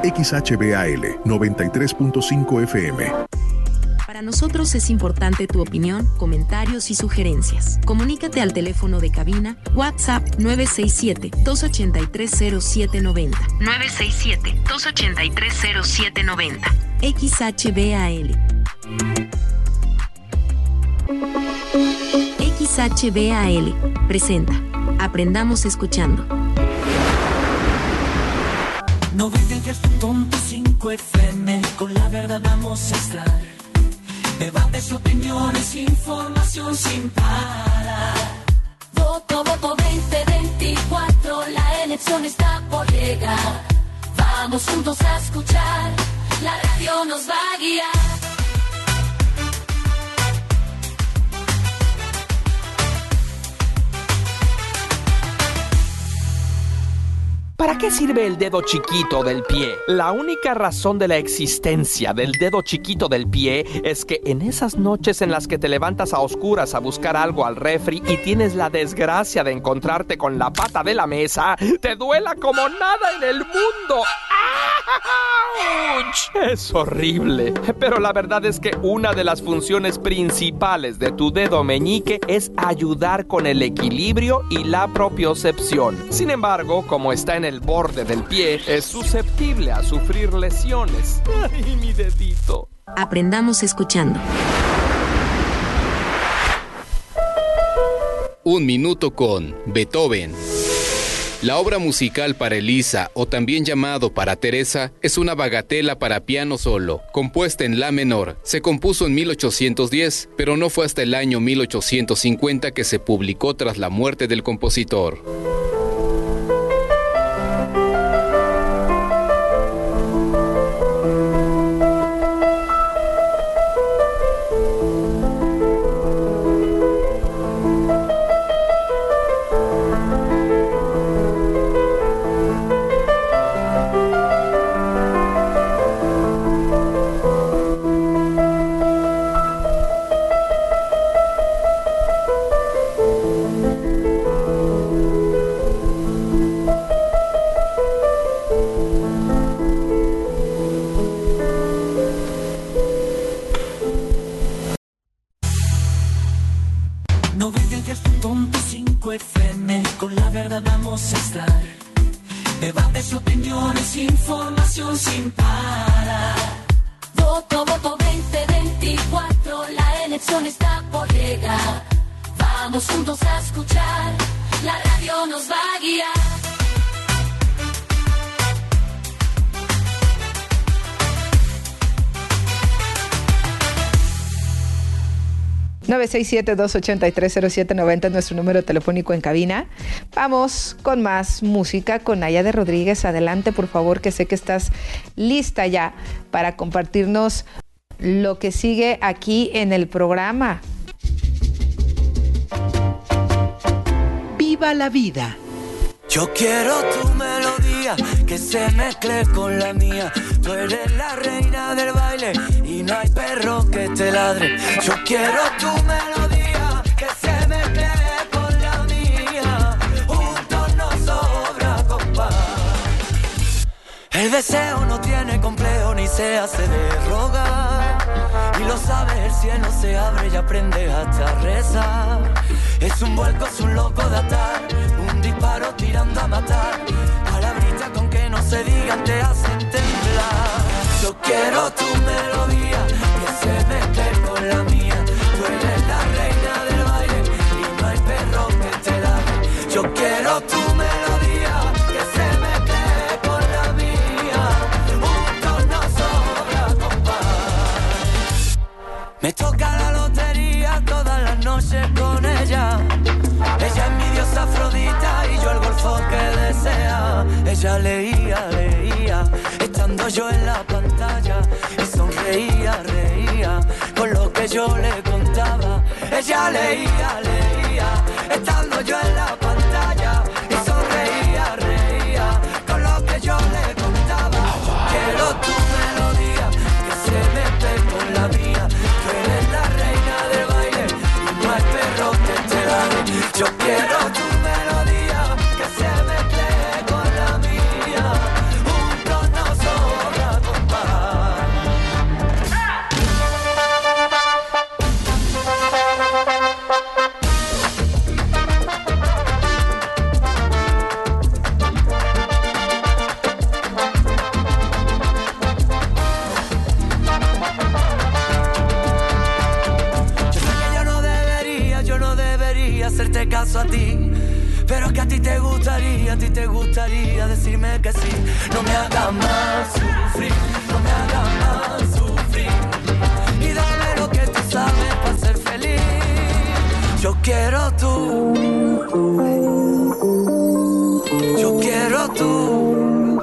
XHBAL 93.5 FM. Para nosotros es importante tu opinión, comentarios y sugerencias. Comunícate al teléfono de cabina WhatsApp 967-283-0790. 967-283-0790. XHBAL. XHBAL presenta Aprendamos Escuchando. 93.5 FM, con la verdad vamos a estar. Debates, opiniones, información sin parar. Voto 2024, la elección está por llegar. Vamos juntos a escuchar, la radio nos va a guiar. ¿Para qué sirve el dedo chiquito del pie? La única razón de la existencia del dedo chiquito del pie es que en esas noches en las que te levantas a oscuras a buscar algo al refri y tienes la desgracia de encontrarte con la pata de la mesa, te duela como nada en el mundo. ¡Auch! Es horrible. Pero la verdad es que una de las funciones principales de tu dedo meñique es ayudar con el equilibrio y la propiocepción. Sin embargo, como está en el borde del pie, es susceptible a sufrir lesiones. ¡Ay, mi dedito! Aprendamos escuchando. Un minuto con Beethoven. La obra musical para Elisa, o también llamado para Teresa, es una bagatela para piano solo, compuesta en la menor. Se compuso en 1810, pero no fue hasta el año 1850 que se publicó tras la muerte del compositor. FM, con la verdad vamos a estar. Debates, opiniones, información sin parar. Voto 2024, la elección está por llegar. Vamos juntos a escuchar, la radio nos va a guiar. 967-283-0790 es nuestro número telefónico en cabina. Vamos con más música con Nayade Rodríguez. Adelante, por favor, que sé que estás lista ya para compartirnos lo que sigue aquí en el programa. Viva la vida. Yo quiero tu melodía, que se mezcle con la mía. Tú eres la reina del baile y no hay perro que te ladre. Yo quiero tu melodía, que se mezcle con la mía. Juntos nos sobra compás. El deseo no tiene complejo ni se hace de rogar. Y lo sabes, el cielo se abre y aprende hasta rezar. Es un vuelco, es un loco de atar, un disparo tirando a matar. Palabritas con que no se digan te hacen temblar. Yo quiero tu melodía, que se mezcle con la mía. Tú eres la reina del baile y no hay perro que te lave. Yo quiero tu melodía, que se mezcle con la mía. Juntos nos sobra compás. Me toca la lotería todas las noches con ella. Ella es mi diosa Afrodita y yo el golfo que desea. Ella leía, leía, estando yo en la pantalla. Y sonreía, reía, con lo que yo le contaba. Ella leía, leía, estando yo en la pantalla. Y sonreía, reía, con lo que yo le contaba. Quiero tu melodía, que se mete con la mía. Tú eres la reina del baile y no hay perro que te lave. Yo quiero tu melodía, que se mezcle con la mía. Juntos nos sobra no me hagas más sufrir, no me hagas más sufrir. Y dame lo que tú sabes para ser feliz. Yo quiero tú, yo quiero tú,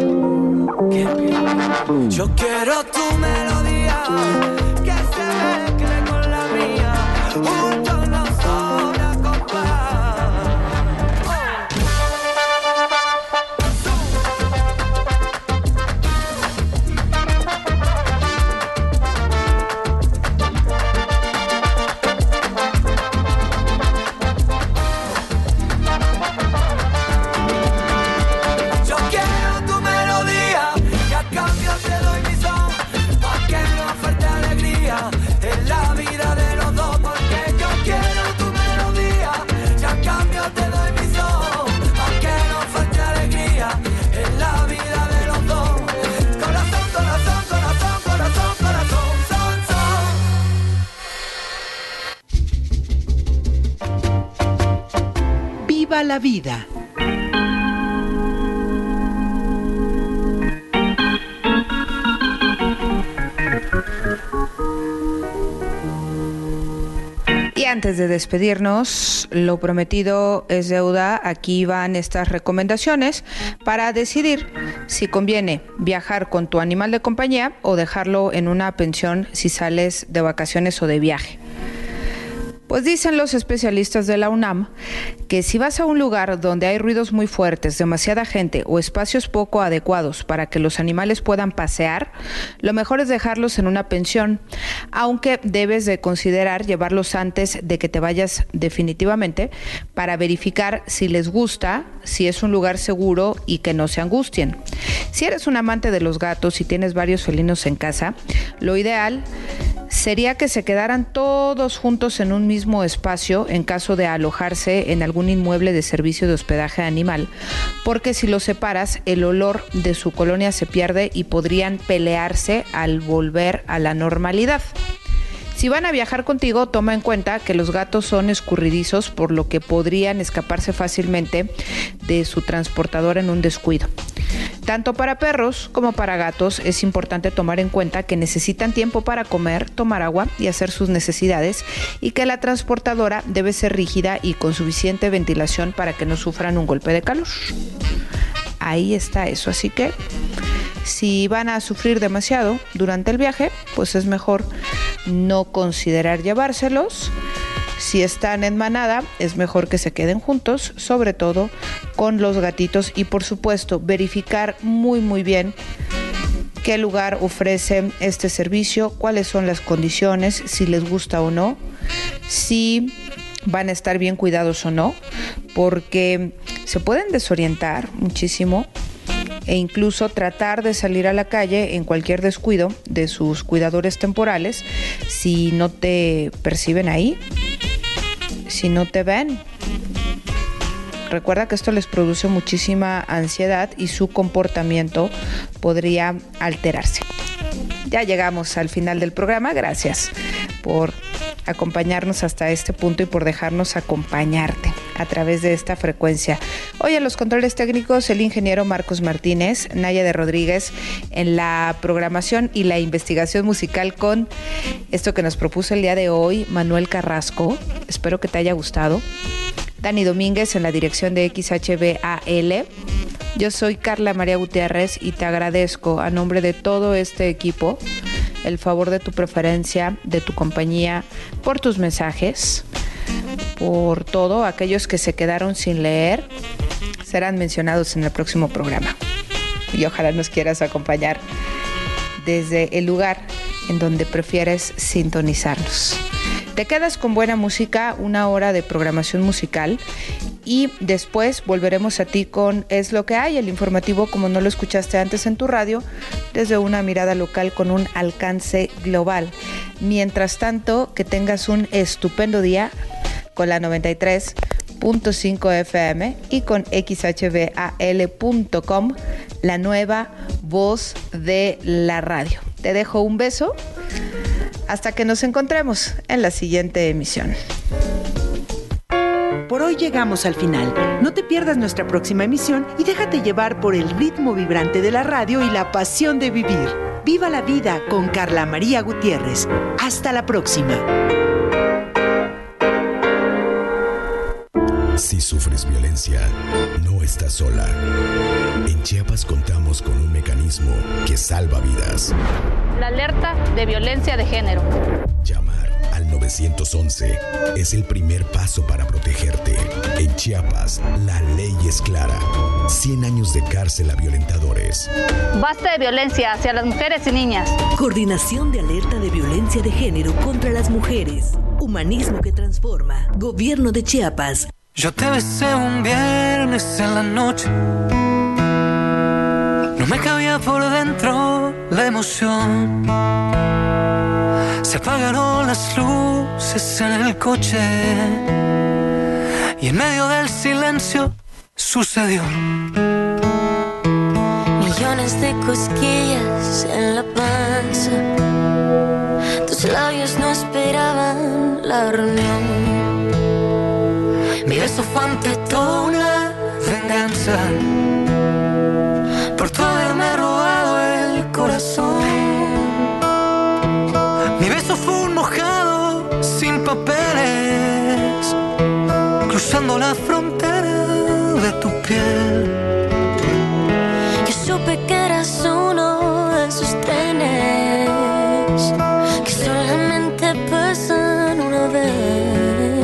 yo quiero tu melodía que se mezcle con la mía, juntos nos sobra compás. Yo quiero tu melodía y a cambio te doy mi son, pa' que no falte alegría en la vida de los dos. Porque yo quiero tu melodía y a cambio te doy mi son, pa' que no falte alegría en la vida de los dos. Corazón, corazón, corazón, corazón, corazón, son, son. Viva la vida. Y antes de despedirnos, lo prometido es deuda. Aquí van estas recomendaciones para decidir si conviene viajar con tu animal de compañía o dejarlo en una pensión si sales de vacaciones o de viaje. Pues dicen los especialistas de la UNAM que si vas a un lugar donde hay ruidos muy fuertes, demasiada gente o espacios poco adecuados para que los animales puedan pasear, lo mejor es dejarlos en una pensión, aunque debes de considerar llevarlos antes de que te vayas definitivamente para verificar si les gusta, si es un lugar seguro y que no se angustien. Si eres un amante de los gatos y tienes varios felinos en casa, lo ideal sería que se quedaran todos juntos en un mismo espacio en caso de alojarse en algún inmueble de servicio de hospedaje animal, porque si los separas, el olor de su colonia se pierde y podrían pelearse al volver a la normalidad. Si van a viajar contigo, toma en cuenta que los gatos son escurridizos, por lo que podrían escaparse fácilmente de su transportador en un descuido. Tanto para perros como para gatos es importante tomar en cuenta que necesitan tiempo para comer, tomar agua y hacer sus necesidades, y que la transportadora debe ser rígida y con suficiente ventilación para que no sufran un golpe de calor. Ahí está eso, así que si van a sufrir demasiado durante el viaje, pues es mejor no considerar llevárselos. Si están en manada, es mejor que se queden juntos, sobre todo con los gatitos, y por supuesto verificar muy bien qué lugar ofrece este servicio, cuáles son las condiciones, si les gusta o no, si van a estar bien cuidados o no, porque se pueden desorientar muchísimo e incluso tratar de salir a la calle en cualquier descuido de sus cuidadores temporales si no te perciben ahí, si no te ven. Recuerda que esto les produce muchísima ansiedad y su comportamiento podría alterarse. Ya llegamos al final del programa. Gracias por acompañarnos hasta este punto y por dejarnos acompañarte a través de esta frecuencia. Hoy en los controles técnicos, el ingeniero Marcos Martínez, Naya de Rodríguez en la programación y la investigación musical con esto que nos propuso el día de hoy Manuel Carrasco. Espero que te haya gustado. Dani Domínguez en la dirección de XHBAL. Yo soy Carla María Gutiérrez y te agradezco a nombre de todo este equipo el favor de tu preferencia, de tu compañía, por tus mensajes, por todo. Aquellos que se quedaron sin leer serán mencionados en el próximo programa. Y ojalá nos quieras acompañar desde el lugar en donde prefieres sintonizarnos. Te quedas con buena música, 1 hora de programación musical, y después volveremos a ti con Es lo que hay, el informativo como no lo escuchaste antes en tu radio, desde una mirada local con un alcance global. Mientras tanto, que tengas un estupendo día con la 93.5 FM y con xhbal.com, la nueva voz de la radio. Te dejo un beso. Hasta que nos encontremos en la siguiente emisión. Por hoy llegamos al final. No te pierdas nuestra próxima emisión y déjate llevar por el ritmo vibrante de la radio y la pasión de vivir. Viva la vida con Carla María Gutiérrez. Hasta la próxima. Si sufres violencia, no estás sola. En Chiapas contamos con un mecanismo que salva vidas. La alerta de violencia de género. Llamar al 911 es el primer paso para protegerte. En Chiapas, la ley es clara. 100 años de cárcel a violentadores. Basta de violencia hacia las mujeres y niñas. Coordinación de alerta de violencia de género contra las mujeres. Humanismo que transforma. Gobierno de Chiapas. Yo te besé un viernes en la noche. No me cabía por dentro la emoción. Se apagaron las luces en el coche y en medio del silencio sucedió. Millones de cosquillas en la panza. Tus labios no esperaban la reunión. Mi beso fue ante todo una venganza por tu haberme robado el corazón. Mi beso fue un mojado sin papeles, cruzando la frontera de tu piel. Yo supe que eras uno de esos trenes que solamente pasan una vez.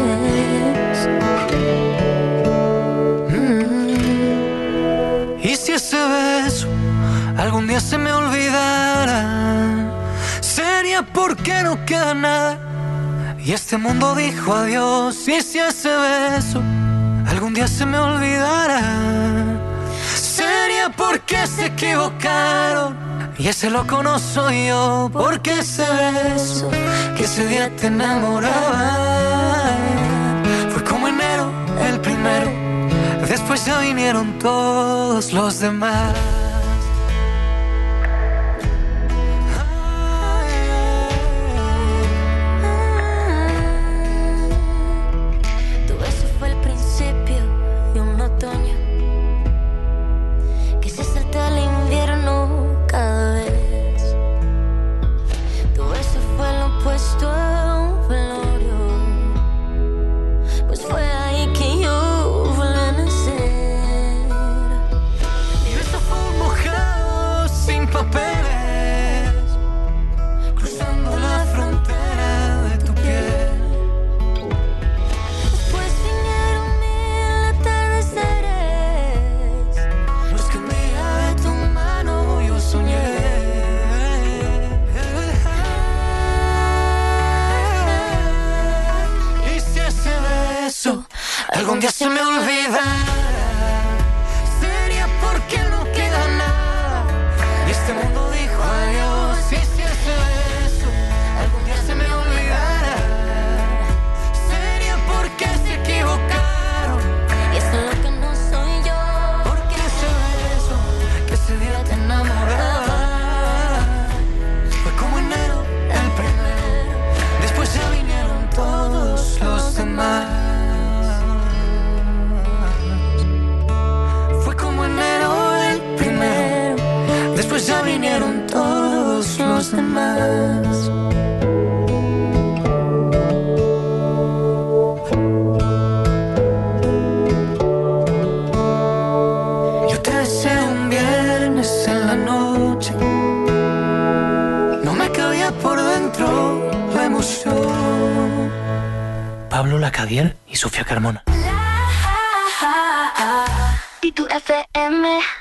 Y si ese beso algún día se me olvidara, sería porque no queda nada y este mundo dijo adiós. Y si ese beso algún día se me olvidara, sería porque se equivocaron y ese loco no soy yo. Porque ese beso que ese día te enamoraba fue como enero el primero. Después ya vinieron todos los demás. Tu beso fue el principio de un otoño que se salta al invierno cada vez. Tu beso fue lo opuesto a un velorio, pues fue ahí que yo volví a nacer. Mi beso fue un mojado sin papeles, cruzando la frontera de tu piel. Después vinieron 1000 atardeceres, Los que un día de tu mano yo soñé. Y si ese beso algún día se me olvida, sería porque no queda nada y este mundo dijo adiós. Y si ese beso algún día se me olvidara, sería porque se equivocaron y eso es lo que no soy yo. porque ese beso que ese día te enamoraba fue como enero el primero. Después ya vinieron todos los demás. Fue como enero el primero. Después ya vinieron todos los demás. Yo te besé un viernes en la noche. No me cabía por dentro la emoción. Pablo Lacadier y Sofía Carmona. Y tu FM.